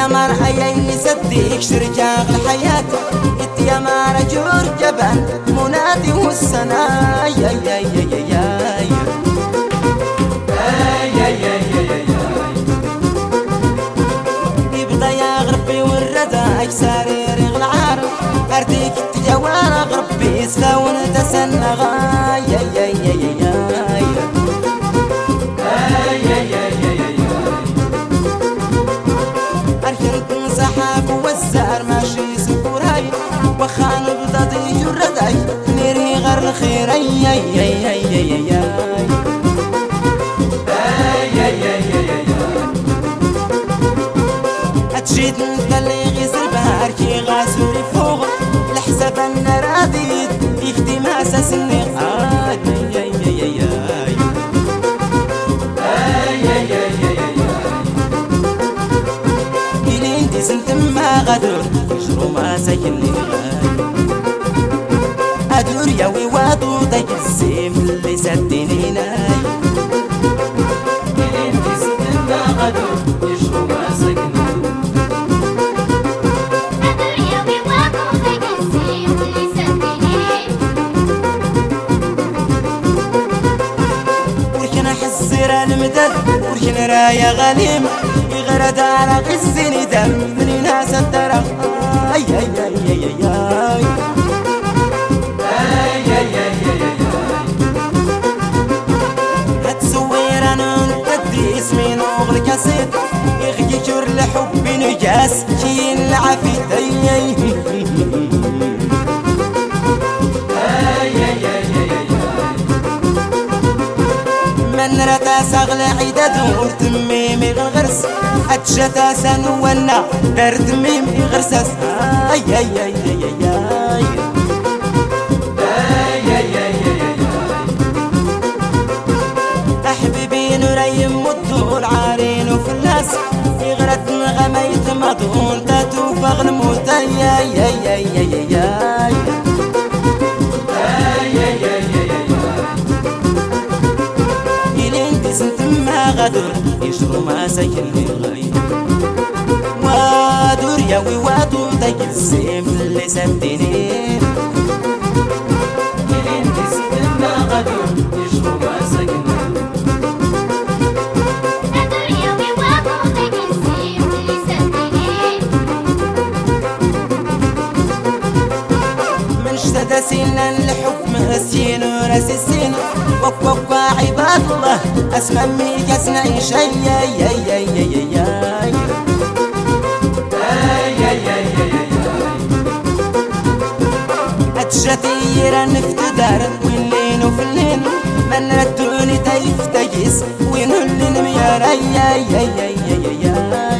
يا مرأي صديق شركة الحياة انت يا مرجور جبان منادي والسنا يا يا يا يا يا يا يبقى يا غربي والرداك سارير العار أرديك تجوار غربي سلون تسنغا يا يا يا يا والزهر ماشي سكور هاي وخان بضادي جرداي نيري غير الخير اي اي اي اي اي اي هتجيد نتلي غيزر بهار كي غاسوري فوق لحساب انا راضي يخدم اساس النقاد اي اي اي اي غدر يجرو ما ساكنني أدور يا ويوادو ضيق الزيم اللي سديني ناي إلين تسدنا غدر يجرو ما ساكنني أدور يا ويوادو ضيق الزيم اللي سديني وركن حزير المدد وركن رايا غليم يغرد على غزيني دم من ناس الدرق اي اي اي اي اي هتسوير انا نتدي اسمي نوغل كاسيت يغي جور لحبي نجاس كي العفيت اي اي من رتا سغل عيدة دور تميمي غرس أتشتا سنونا دار تميمي غرساس أي أي أي أي أي أحبيبي نريم مدول عارين وفي الناس يغرد غميت مضغون تاتو فغل موت أي أي أي أي أي أي غدر يشرو ما ساكنني غاي وادور يا ويوادو ضيق الزيم اللي سديني إلين تسدنا غدر يشرو ما ساكنني أدور يا ويوادو ضيق الزيم اللي سديني من اشتدى سينا الحكم السين وراس السين وكوكوا عباد الله اسمع ميك اسمعي شي يا يا يا يا يا اتشتير نفتدار واللين وفي الليل من ردوني تيفتجس وين اللين ميار يا يا يا يا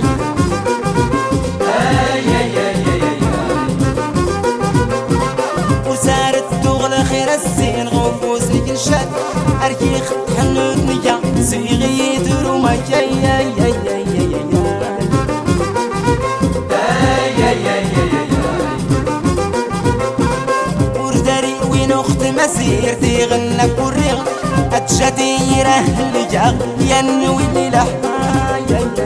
وسارت تغلى خير الزين غفوس لك الشد أركي خط حنود نيا سيغي يدرو ما جاي يا يا يا يا ورداري وين أخت مسير تغنى كوريغ أتشاتي يراه اللي جاغ ينوي اللي لح يا يا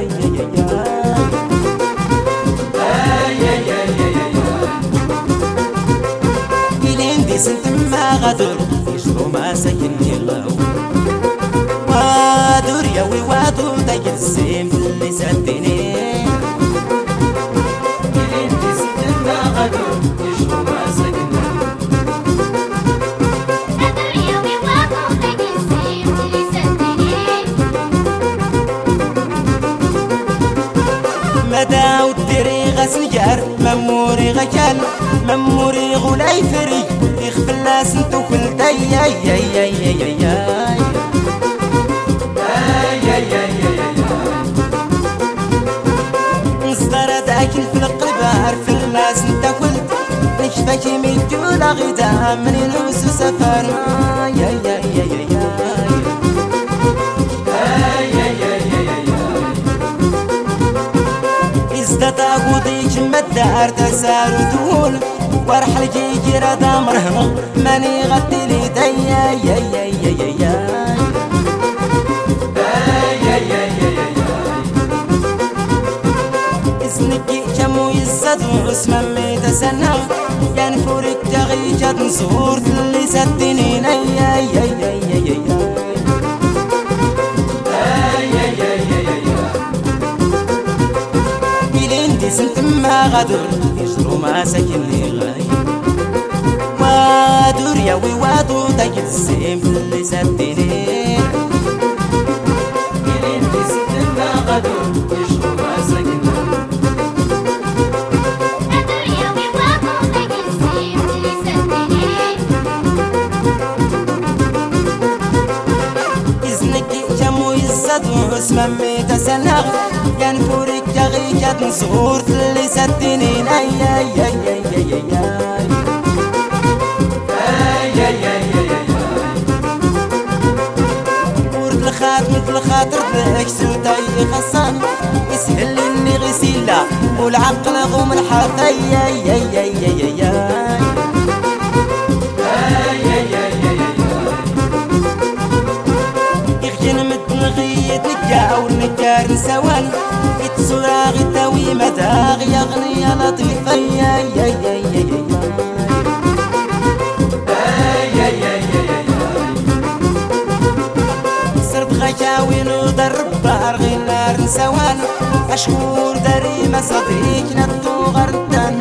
يا إلين دي سنت ما غدر يشرو ما ساكنني غاو وادور يا ويوادو ضيق الزيم اللي سديني إلين دي سنت ما غدر يشرو ما ساكنني أدور يا ويوادو ضيق الزيم اللي سديني مدى وديري غسنجار مموري غكال مموري غولاي فري يخفل ناس انتو كل داي يا يا يا يا يا نصدرت اكل في القلب عارف الناس انت كل نشفاكي من جولا غدا من نوس سفر يا يا يا يا ازدت اقودي جمد دار تسار ودول وارحل جيجي ردا مرهمة ماني غطي لي دايا يا يا يا يا يا الزادو اسمه ميتسنى ينفورك تغيجات نصور اللي سدنين إلين دي سنت ما غدر يجرو ما سكني غاي وادور يا وادو تاج الزيم اللي سدنين إلين دي سنت ما غدر يجرو ما سكني اسمه ميتسنى ينفورك تغيجات نصور اللي سدنين ورد الخاتم مثل خاطر ذاك سوتاي خصان يسهل اني غسيلة والعقل غوم الحافة ونجار نسوان يتصورا غتاوي مداغ يغني يا لطيفة صرت غشاوي نضرب بار غير نار نسوان أشهور داري ما صديق نطو غردان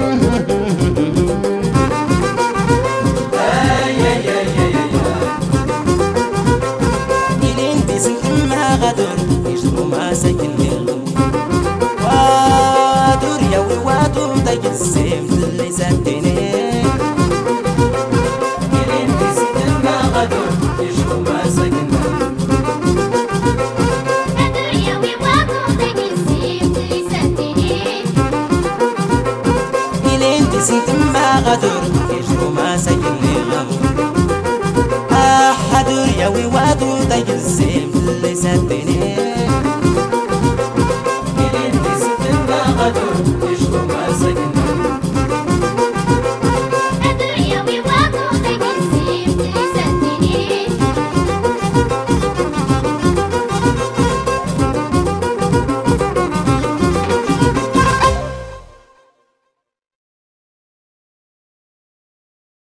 غدر يجرو ما سكن يغم وادور يا وادور دايق الزيم اللي سدني إلين دي سكن ما غدر يجرو ما سكن غدر يا وادور دايق الزيم اللي سدني إلين دي سكن ما غدر يجرو ما سكن يغم حدور يا وادور دايق الزيم اللي سدني